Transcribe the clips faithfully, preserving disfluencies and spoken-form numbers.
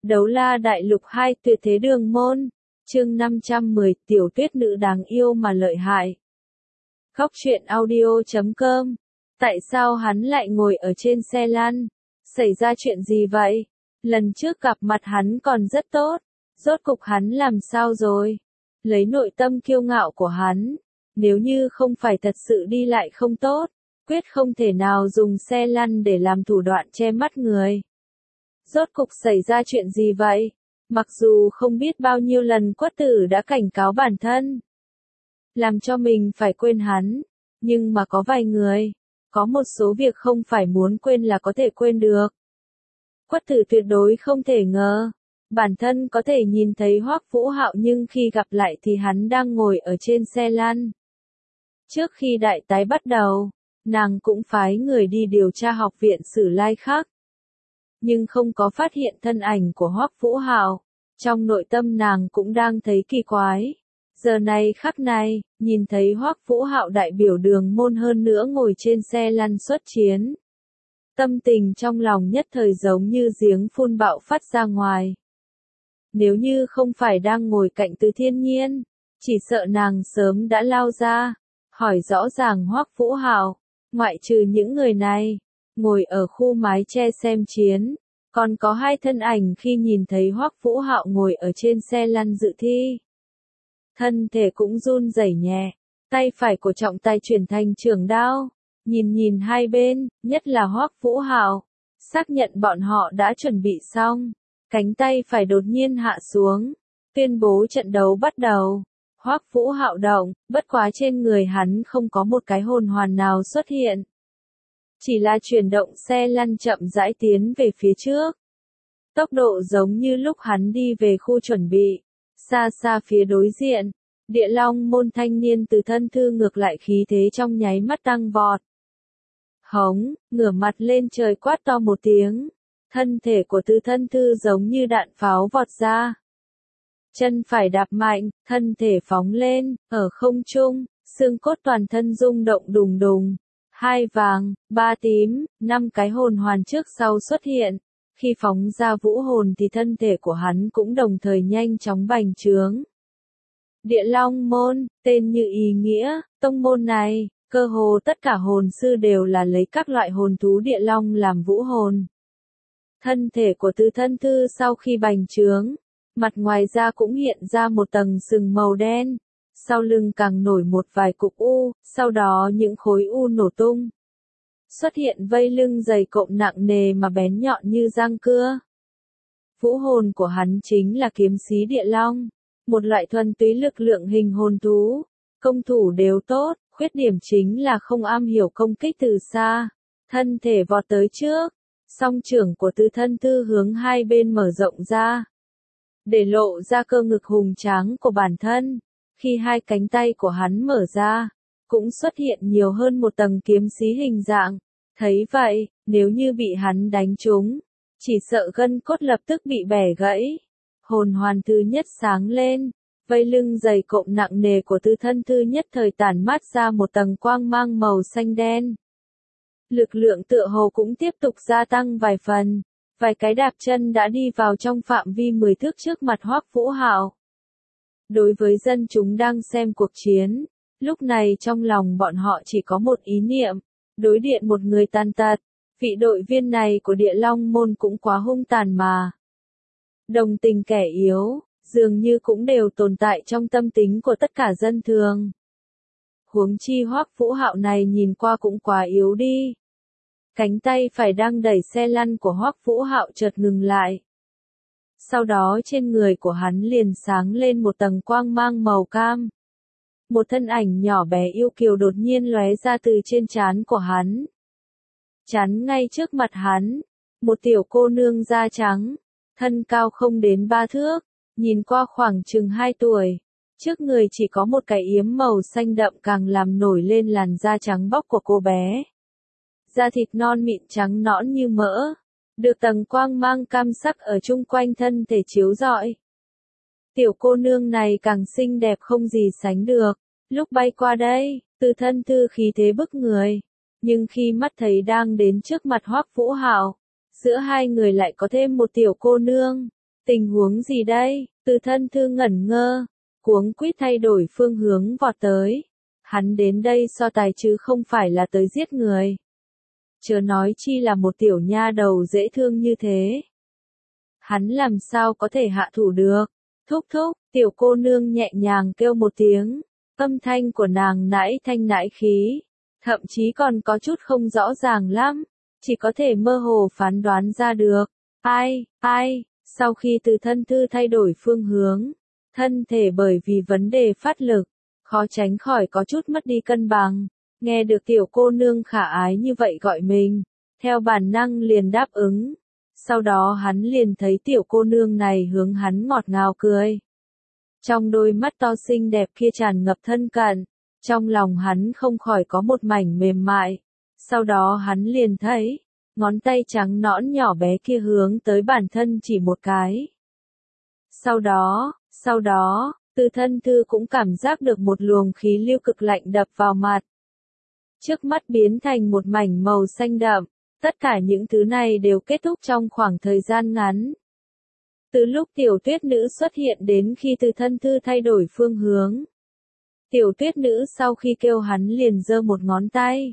Đấu La Đại Lục hai Tuyệt Thế Đường Môn, chương năm trăm mười, tiểu tuyết nữ đáng yêu mà lợi hại. Góc truyện audio chấm com. Tại sao hắn lại ngồi ở trên xe lăn? Xảy ra chuyện gì vậy? Lần trước gặp mặt hắn còn rất tốt, rốt cục hắn làm sao rồi? Lấy nội tâm kiêu ngạo của hắn, nếu như không phải thật sự đi lại không tốt, quyết không thể nào dùng xe lăn để làm thủ đoạn che mắt người. Rốt cục xảy ra chuyện gì vậy? Mặc dù không biết bao nhiêu lần Quất Tử đã cảnh cáo bản thân, làm cho mình phải quên hắn, nhưng mà có vài người, có một số việc không phải muốn quên là có thể quên được. Quất Tử tuyệt đối không thể ngờ, bản thân có thể nhìn thấy Hoắc Vũ Hạo nhưng khi gặp lại thì hắn đang ngồi ở trên xe lăn. Trước khi đại tái bắt đầu, nàng cũng phái người đi điều tra học viện Sử Lai Khắc, nhưng không có phát hiện thân ảnh của Hoắc Vũ Hạo. Trong nội tâm nàng cũng đang thấy kỳ quái. Giờ này khắc này, nhìn thấy Hoắc Vũ Hạo đại biểu Đường Môn hơn nữa ngồi trên xe lăn xuất chiến. Tâm tình trong lòng nhất thời giống như giếng phun bạo phát ra ngoài. Nếu như không phải đang ngồi cạnh Từ Thiên Nhiên, chỉ sợ nàng sớm đã lao ra, hỏi rõ ràng Hoắc Vũ Hạo, ngoại trừ những người này, ngồi ở khu mái che xem chiến. Còn có hai thân ảnh khi nhìn thấy Hoắc Vũ Hạo ngồi ở trên xe lăn dự thi. Thân thể cũng run rẩy nhẹ, tay phải của trọng tài chuyển thành trường đao, nhìn nhìn hai bên, nhất là Hoắc Vũ Hạo, xác nhận bọn họ đã chuẩn bị xong, cánh tay phải đột nhiên hạ xuống, tuyên bố trận đấu bắt đầu. Hoắc Vũ Hạo động, bất quá trên người hắn không có một cái hồn hoàn nào xuất hiện. Chỉ là chuyển động xe lăn chậm rãi tiến về phía trước. Tốc độ giống như lúc hắn đi về khu chuẩn bị. Xa xa phía đối diện, Địa Long môn thanh niên Từ Thân Thư ngược lại khí thế trong nháy mắt tăng vọt. Hống, ngửa mặt lên trời quát to một tiếng. Thân thể của Từ Thân Thư giống như đạn pháo vọt ra. Chân phải đạp mạnh, thân thể phóng lên, ở không trung, xương cốt toàn thân rung động đùng đùng. Hai vàng, ba tím, năm cái hồn hoàn trước sau xuất hiện. Khi phóng ra vũ hồn thì thân thể của hắn cũng đồng thời nhanh chóng bành trướng. Địa Long môn, tên như ý nghĩa, tông môn này, cơ hồ tất cả hồn sư đều là lấy các loại hồn thú địa long làm vũ hồn. Thân thể của Từ Thân Thư sau khi bành trướng, mặt ngoài da cũng hiện ra một tầng sừng màu đen. Sau lưng càng nổi một vài cục u, sau đó những khối u nổ tung. Xuất hiện vây lưng dày cộm nặng nề mà bén nhọn như răng cưa. Vũ hồn của hắn chính là kiếm xí địa long, một loại thuần túy lực lượng hình hồn thú. Công thủ đều tốt, khuyết điểm chính là không am hiểu công kích từ xa. Thân thể vọt tới trước, song trưởng của Từ Thân Thư hướng hai bên mở rộng ra, để lộ ra cơ ngực hùng tráng của bản thân. Khi hai cánh tay của hắn mở ra, cũng xuất hiện nhiều hơn một tầng kiếm xí hình dạng. Thấy vậy, nếu như bị hắn đánh trúng, chỉ sợ gân cốt lập tức bị bẻ gãy. Hồn hoàn thứ nhất sáng lên, vây lưng dày cộm nặng nề của Từ Thân Thư nhất thời tản mát ra một tầng quang mang màu xanh đen. Lực lượng tựa hồ cũng tiếp tục gia tăng vài phần, vài cái đạp chân đã đi vào trong phạm vi mười thước trước mặt Hoắc Vũ Hạo. Đối với dân chúng đang xem cuộc chiến, lúc này trong lòng bọn họ chỉ có một ý niệm, đối điện một người tàn tật. Vị đội viên này của Địa Long môn cũng quá hung tàn mà. Đồng tình kẻ yếu, dường như cũng đều tồn tại trong tâm tính của tất cả dân thường. Huống chi Hoắc Vũ Hạo này nhìn qua cũng quá yếu đi. Cánh tay phải đang đẩy xe lăn của Hoắc Vũ Hạo chợt ngừng lại. Sau đó trên người của hắn liền sáng lên một tầng quang mang màu cam. Một thân ảnh nhỏ bé yêu kiều đột nhiên lóe ra từ trên trán của hắn. Chắn ngay trước mặt hắn, một tiểu cô nương da trắng, thân cao không đến ba thước, nhìn qua khoảng chừng hai tuổi. Trước người chỉ có một cái yếm màu xanh đậm càng làm nổi lên làn da trắng bóc của cô bé. Da thịt non mịn trắng nõn như mỡ. Được tầng quang mang cam sắc ở chung quanh thân thể chiếu rọi. Tiểu cô nương này càng xinh đẹp không gì sánh được. Lúc bay qua đây, Từ Thân Thư khí thế bức người. Nhưng khi mắt thấy đang đến trước mặt Hoắc Vũ Hạo, giữa hai người lại có thêm một tiểu cô nương. Tình huống gì đây? Từ thân thư ngẩn ngơ, cuống quýt thay đổi phương hướng vọt tới. Hắn đến đây so tài chứ không phải là tới giết người. Chớ nói chi là một tiểu nha đầu dễ thương như thế. Hắn làm sao có thể hạ thủ được? Thúc thúc, tiểu cô nương nhẹ nhàng kêu một tiếng. Âm thanh của nàng nãi thanh nãi khí. Thậm chí còn có chút không rõ ràng lắm. Chỉ có thể mơ hồ phán đoán ra được. Ai, ai, sau khi từ thân thư thay đổi phương hướng. Thân thể bởi vì vấn đề phát lực. Khó tránh khỏi có chút mất đi cân bằng. Nghe được tiểu cô nương khả ái như vậy gọi mình. Theo bản năng liền đáp ứng. Sau đó hắn liền thấy tiểu cô nương này hướng hắn ngọt ngào cười. Trong đôi mắt to xinh đẹp kia tràn ngập thân cận. Trong lòng hắn không khỏi có một mảnh mềm mại. Sau đó hắn liền thấy, ngón tay trắng nõn nhỏ bé kia hướng tới bản thân chỉ một cái. Sau đó, sau đó, từ thân thư cũng cảm giác được một luồng khí lưu cực lạnh đập vào mặt. Trước mắt biến thành một mảnh màu xanh đậm. Tất cả những thứ này đều kết thúc trong khoảng thời gian ngắn. Từ lúc tiểu tuyết nữ xuất hiện đến khi từ thân thư thay đổi phương hướng. Tiểu tuyết nữ sau khi kêu hắn liền giơ một ngón tay.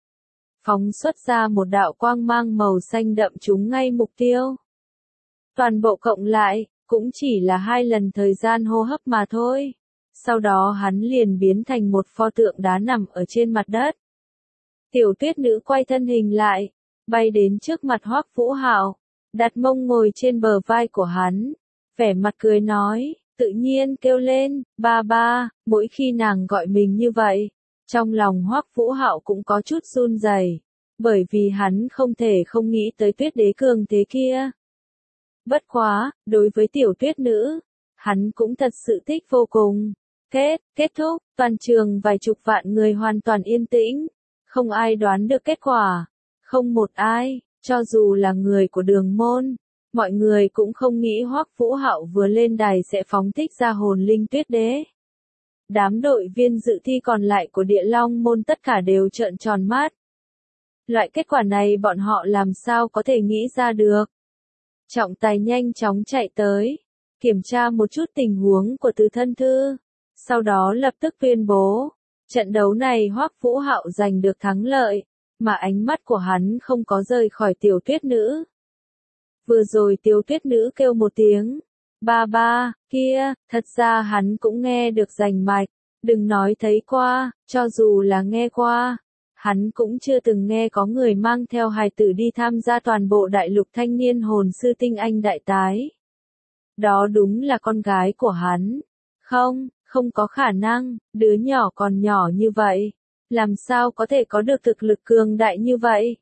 Phóng xuất ra một đạo quang mang màu xanh đậm trúng ngay mục tiêu. Toàn bộ cộng lại, cũng chỉ là hai lần thời gian hô hấp mà thôi. Sau đó hắn liền biến thành một pho tượng đá nằm ở trên mặt đất. Tiểu tuyết nữ quay thân hình lại, bay đến trước mặt Hoắc Vũ Hạo, đặt mông ngồi trên bờ vai của hắn, vẻ mặt cười nói, tự nhiên kêu lên, ba ba, mỗi khi nàng gọi mình như vậy, trong lòng Hoắc Vũ Hạo cũng có chút run rẩy, bởi vì hắn không thể không nghĩ tới tuyết đế cường thế kia. Bất quá, đối với tiểu tuyết nữ, hắn cũng thật sự thích vô cùng. Kết, kết thúc, toàn trường vài chục vạn người hoàn toàn yên tĩnh, không ai đoán được kết quả. Không một ai, cho dù là người của đường môn, mọi người cũng không nghĩ Hoắc Vũ Hạo vừa lên đài sẽ phóng thích ra hồn linh tuyết đế. Đám đội viên dự thi còn lại của Địa Long môn tất cả đều trợn tròn mắt. Loại kết quả này bọn họ làm sao có thể nghĩ ra được. Trọng tài nhanh chóng chạy tới, kiểm tra một chút tình huống của từ thân thư, sau đó lập tức tuyên bố, trận đấu này Hoắc Vũ Hạo giành được thắng lợi. Mà ánh mắt của hắn không có rời khỏi tiểu tuyết nữ. Vừa rồi tiểu tuyết nữ kêu một tiếng, ba ba, kia, thật ra hắn cũng nghe được rành mạch, đừng nói thấy qua, cho dù là nghe qua, hắn cũng chưa từng nghe có người mang theo hài tử đi tham gia toàn bộ đại lục thanh niên hồn sư tinh anh đại tái. Đó đúng là con gái của hắn. Không, không có khả năng, đứa nhỏ còn nhỏ như vậy. Làm sao có thể có được thực lực cường đại như vậy?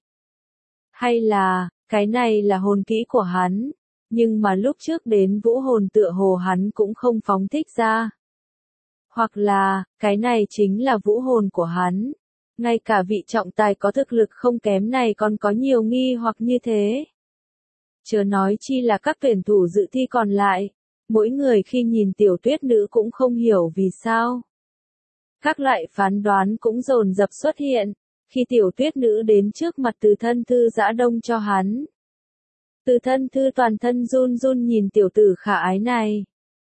Hay là, cái này là hồn kỹ của hắn, nhưng mà lúc trước đến vũ hồn tựa hồ hắn cũng không phóng thích ra. Hoặc là, cái này chính là vũ hồn của hắn. Ngay cả vị trọng tài có thực lực không kém này còn có nhiều nghi hoặc như thế. Chớ nói chi là các tuyển thủ dự thi còn lại, mỗi người khi nhìn tiểu tuyết nữ cũng không hiểu vì sao. Các loại phán đoán cũng dồn dập xuất hiện, khi tiểu tuyết nữ đến trước mặt từ thân thư giã đông cho hắn. Từ thân thư toàn thân run run nhìn tiểu tử khả ái này.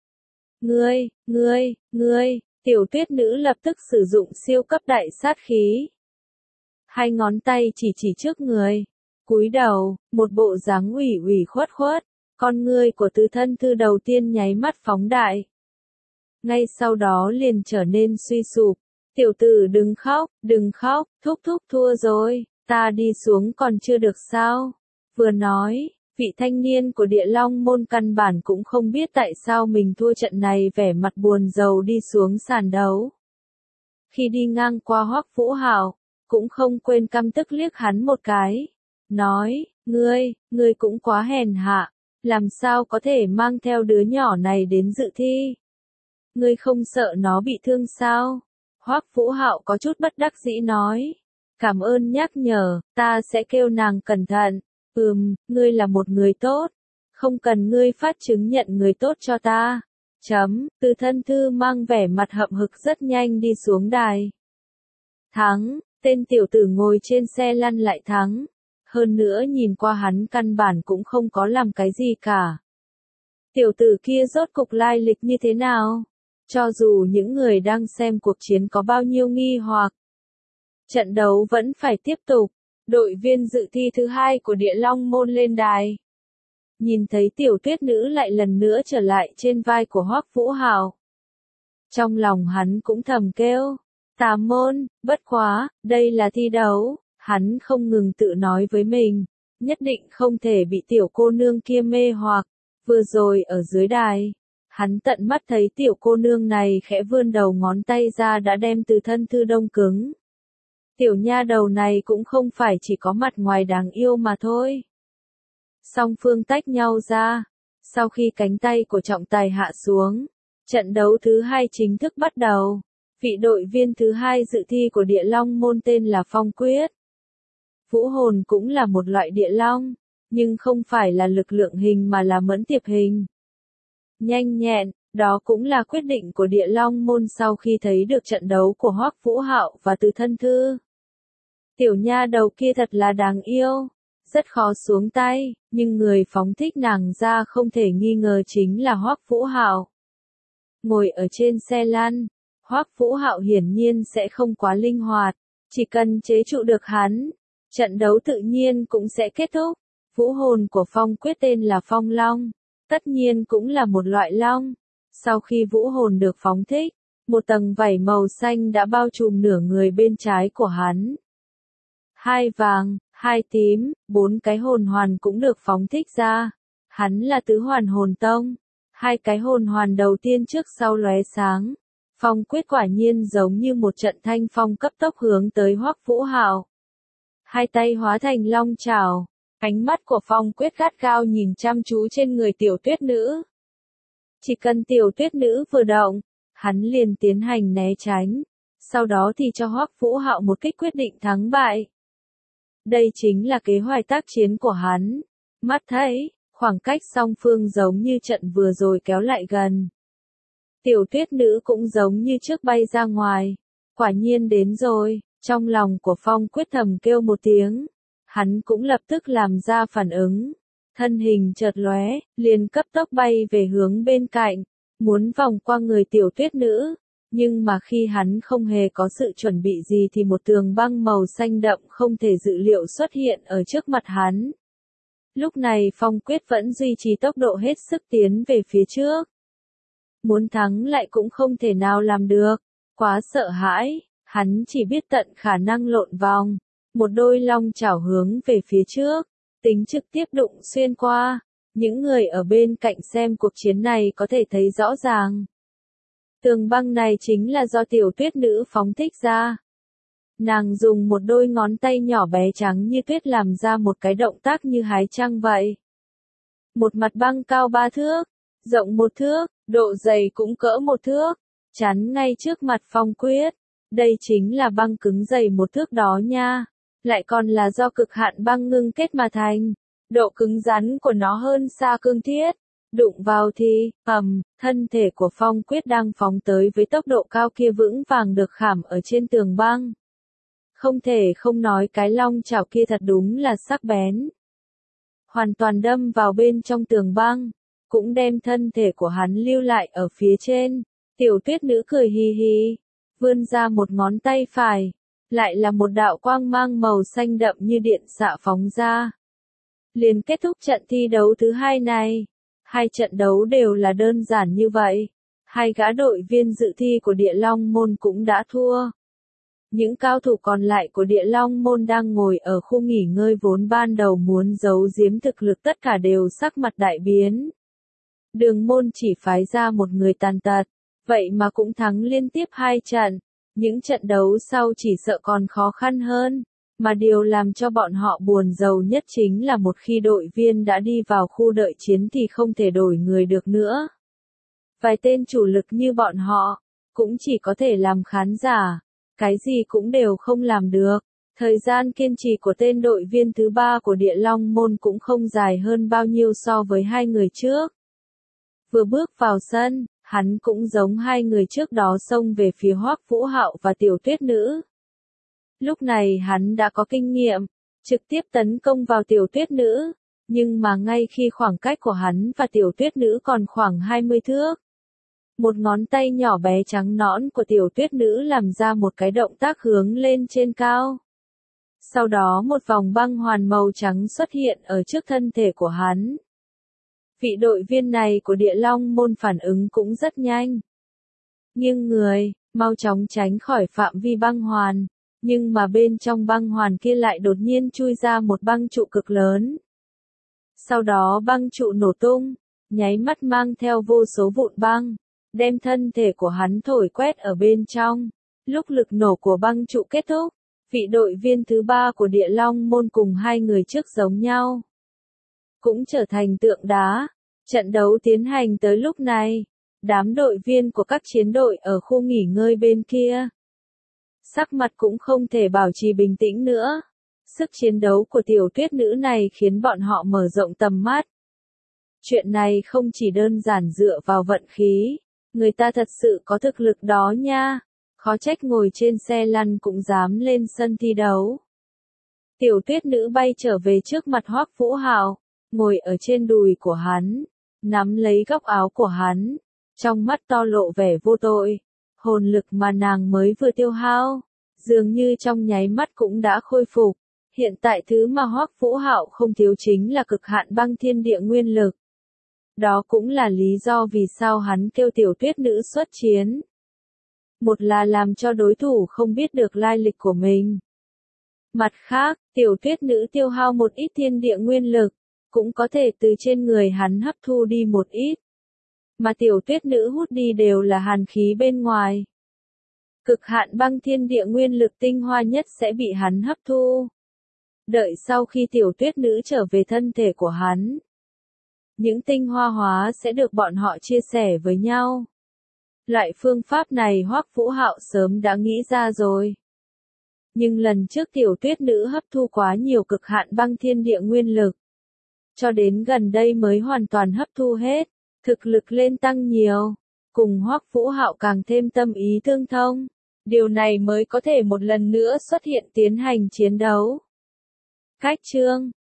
Ngươi, ngươi, ngươi, tiểu tuyết nữ lập tức sử dụng siêu cấp đại sát khí. Hai ngón tay chỉ chỉ trước người, cúi đầu, một bộ dáng ủy ủy khuất khuất, con ngươi của từ thân thư đầu tiên nháy mắt phóng đại. Ngay sau đó liền trở nên suy sụp. Tiểu tử đừng khóc, đừng khóc, thúc thúc thua rồi, ta đi xuống còn chưa được sao. Vừa nói, vị thanh niên của Địa Long môn căn bản cũng không biết tại sao mình thua trận này, vẻ mặt buồn rầu đi xuống sàn đấu. Khi đi ngang qua Hoắc Vũ Hạo, cũng không quên căm tức liếc hắn một cái. Nói, ngươi, ngươi cũng quá hèn hạ, làm sao có thể mang theo đứa nhỏ này đến dự thi. Ngươi không sợ nó bị thương sao? Hoắc Vũ Hạo có chút bất đắc dĩ nói. Cảm ơn nhắc nhở, ta sẽ kêu nàng cẩn thận. Ừm, ngươi là một người tốt. Không cần ngươi phát chứng nhận người tốt cho ta. Chấm, từ thân thư mang vẻ mặt hậm hực rất nhanh đi xuống đài. Thắng, tên tiểu tử ngồi trên xe lăn lại thắng. Hơn nữa nhìn qua hắn căn bản cũng không có làm cái gì cả. Tiểu tử kia rốt cục lai lịch như thế nào? Cho dù những người đang xem cuộc chiến có bao nhiêu nghi hoặc, trận đấu vẫn phải tiếp tục. Đội viên dự thi thứ hai của Địa Long Môn lên đài. Nhìn thấy tiểu tuyết nữ lại lần nữa trở lại trên vai của Hoắc Vũ Hạo. Trong lòng hắn cũng thầm kêu, tà môn, bất quá, đây là thi đấu, hắn không ngừng tự nói với mình, nhất định không thể bị tiểu cô nương kia mê hoặc. Vừa rồi ở dưới đài, hắn tận mắt thấy tiểu cô nương này khẽ vươn đầu ngón tay ra đã đem từ thân thư đông cứng. Tiểu nha đầu này cũng không phải chỉ có mặt ngoài đáng yêu mà thôi. Song phương tách nhau ra, sau khi cánh tay của trọng tài hạ xuống, trận đấu thứ hai chính thức bắt đầu. Vị đội viên thứ hai dự thi của Địa Long Môn tên là Phong Quyết. Vũ hồn cũng là một loại địa long, nhưng không phải là lực lượng hình mà là mẫn tiệp hình. Nhanh nhẹn, đó cũng là quyết định của Địa Long Môn sau khi thấy được trận đấu của Hoắc Vũ Hạo và Từ Thân Thư. Tiểu nha đầu kia thật là đáng yêu, rất khó xuống tay, nhưng người phóng thích nàng ra không thể nghi ngờ chính là Hoắc Vũ Hạo. Ngồi ở trên xe lăn, Hoắc Vũ Hạo hiển nhiên sẽ không quá linh hoạt, chỉ cần chế trụ được hắn, trận đấu tự nhiên cũng sẽ kết thúc. Vũ hồn của Phong Quyết tên là Phong Long, tất nhiên cũng là một loại long. Sau khi vũ hồn được phóng thích, một tầng vảy màu xanh đã bao trùm nửa người bên trái của hắn. Hai vàng, hai tím, bốn cái hồn hoàn cũng được phóng thích ra. Hắn là tứ hoàn hồn tông. Hai cái hồn hoàn đầu tiên trước sau lóe sáng. Phong Quyết quả nhiên giống như một trận thanh phong cấp tốc hướng tới Hoắc Vũ Hạo. Hai tay hóa thành long chảo, ánh mắt của Phong Quyết gắt gao nhìn chăm chú trên người tiểu tuyết nữ. Chỉ cần tiểu tuyết nữ vừa động, hắn liền tiến hành né tránh, sau đó thì cho Hoắc Vũ Hạo một kích quyết định thắng bại. Đây chính là kế hoạch tác chiến của hắn. Mắt thấy, khoảng cách song phương giống như trận vừa rồi kéo lại gần. Tiểu tuyết nữ cũng giống như trước bay ra ngoài. Quả nhiên đến rồi, trong lòng của Phong Quyết thầm kêu một tiếng. Hắn cũng lập tức làm ra phản ứng. Thân hình chợt lóe, liền cấp tốc bay về hướng bên cạnh, muốn vòng qua người tiểu tuyết nữ. Nhưng mà khi hắn không hề có sự chuẩn bị gì thì một tường băng màu xanh đậm không thể dự liệu xuất hiện ở trước mặt hắn. Lúc này Phong Quyết vẫn duy trì tốc độ hết sức tiến về phía trước. Muốn thắng lại cũng không thể nào làm được, quá sợ hãi, hắn chỉ biết tận khả năng lộn vòng, một đôi long chảo hướng về phía trước, tính trực tiếp đụng xuyên qua. Những người ở bên cạnh xem cuộc chiến này có thể thấy rõ ràng. Tường băng này chính là do tiểu tuyết nữ phóng thích ra. Nàng dùng một đôi ngón tay nhỏ bé trắng như tuyết làm ra một cái động tác như hái trăng vậy. Một mặt băng cao ba thước, rộng một thước, độ dày cũng cỡ một thước, chắn ngay trước mặt Phong Quyết. Đây chính là băng cứng dày một thước đó nha, lại còn là do cực hạn băng ngưng kết mà thành. Độ cứng rắn của nó hơn xa cương thiết. Đụng vào thì, ầm, thân thể của Phong Quyết đang phóng tới với tốc độ cao kia vững vàng được khảm ở trên tường băng. Không thể không nói cái long chảo kia thật đúng là sắc bén. Hoàn toàn đâm vào bên trong tường băng, cũng đem thân thể của hắn lưu lại ở phía trên. Tiểu tuyết nữ cười hì hì, vươn ra một ngón tay phải, lại là một đạo quang mang màu xanh đậm như điện xạ phóng ra. Liền kết thúc trận thi đấu thứ hai này. Hai trận đấu đều là đơn giản như vậy. Hai gã đội viên dự thi của Địa Long Môn cũng đã thua. Những cao thủ còn lại của Địa Long Môn đang ngồi ở khu nghỉ ngơi vốn ban đầu muốn giấu giếm thực lực tất cả đều sắc mặt đại biến. Đường môn chỉ phái ra một người tàn tật, vậy mà cũng thắng liên tiếp hai trận. Những trận đấu sau chỉ sợ còn khó khăn hơn. Mà điều làm cho bọn họ buồn rầu nhất chính là một khi đội viên đã đi vào khu đợi chiến thì không thể đổi người được nữa. Vài tên chủ lực như bọn họ, cũng chỉ có thể làm khán giả, cái gì cũng đều không làm được. Thời gian kiên trì của tên đội viên thứ ba của Địa Long Môn cũng không dài hơn bao nhiêu so với hai người trước. Vừa bước vào sân, hắn cũng giống hai người trước đó xông về phía Hoắc Vũ Hạo và tiểu tuyết nữ. Lúc này hắn đã có kinh nghiệm, trực tiếp tấn công vào tiểu tuyết nữ, Nhưng mà ngay khi khoảng cách của hắn và tiểu tuyết nữ còn khoảng hai mươi thước, một ngón tay nhỏ bé trắng nõn của tiểu tuyết nữ làm ra một cái động tác hướng lên trên cao. Sau đó một vòng băng hoàn màu trắng xuất hiện ở trước thân thể của hắn. Vị đội viên này của Địa Long môn phản ứng cũng rất nhanh. Nhưng người, mau chóng tránh khỏi phạm vi băng hoàn, nhưng mà bên trong băng hoàn kia lại đột nhiên chui ra một băng trụ cực lớn. Sau đó băng trụ nổ tung, nháy mắt mang theo vô số vụn băng, đem thân thể của hắn thổi quét ở bên trong. Lúc lực nổ của băng trụ kết thúc, vị đội viên thứ ba của Địa Long môn cùng hai người trước giống nhau, cũng trở thành tượng đá. Trận đấu tiến hành tới lúc này, đám đội viên của các chiến đội ở khu nghỉ ngơi bên kia, sắc mặt cũng không thể bảo trì bình tĩnh nữa. Sức chiến đấu của tiểu tuyết nữ này khiến bọn họ mở rộng tầm mắt. Chuyện này không chỉ đơn giản dựa vào vận khí, người ta thật sự có thực lực đó nha. Khó trách ngồi trên xe lăn cũng dám lên sân thi đấu. Tiểu tuyết nữ bay trở về trước mặt Hoắc Vũ Hạo, ngồi ở trên đùi của hắn, nắm lấy góc áo của hắn, trong mắt to lộ vẻ vô tội. Hồn lực mà nàng mới vừa tiêu hao, dường như trong nháy mắt cũng đã khôi phục. Hiện tại thứ mà Hoắc Vũ Hạo không thiếu chính là cực hạn băng thiên địa nguyên lực. Đó cũng là lý do vì sao hắn kêu tiểu tuyết nữ xuất chiến. Một là làm cho đối thủ không biết được lai lịch của mình. Mặt khác, tiểu tuyết nữ tiêu hao một ít thiên địa nguyên lực, cũng có thể từ trên người hắn hấp thu đi một ít. Mà tiểu tuyết nữ hút đi đều là hàn khí bên ngoài. Cực hạn băng thiên địa nguyên lực tinh hoa nhất sẽ bị hắn hấp thu. Đợi sau khi tiểu tuyết nữ trở về thân thể của hắn, những tinh hoa hóa sẽ được bọn họ chia sẻ với nhau. Loại phương pháp này Hoắc Vũ Hạo sớm đã nghĩ ra rồi. Nhưng lần trước tiểu tuyết nữ hấp thu quá nhiều cực hạn băng thiên địa nguyên lực, cho đến gần đây mới hoàn toàn hấp thu hết, thực lực lên tăng nhiều, cùng Hoắc Vũ Hạo càng thêm tâm ý tương thông. Điều này mới có thể một lần nữa xuất hiện tiến hành chiến đấu. Cách chương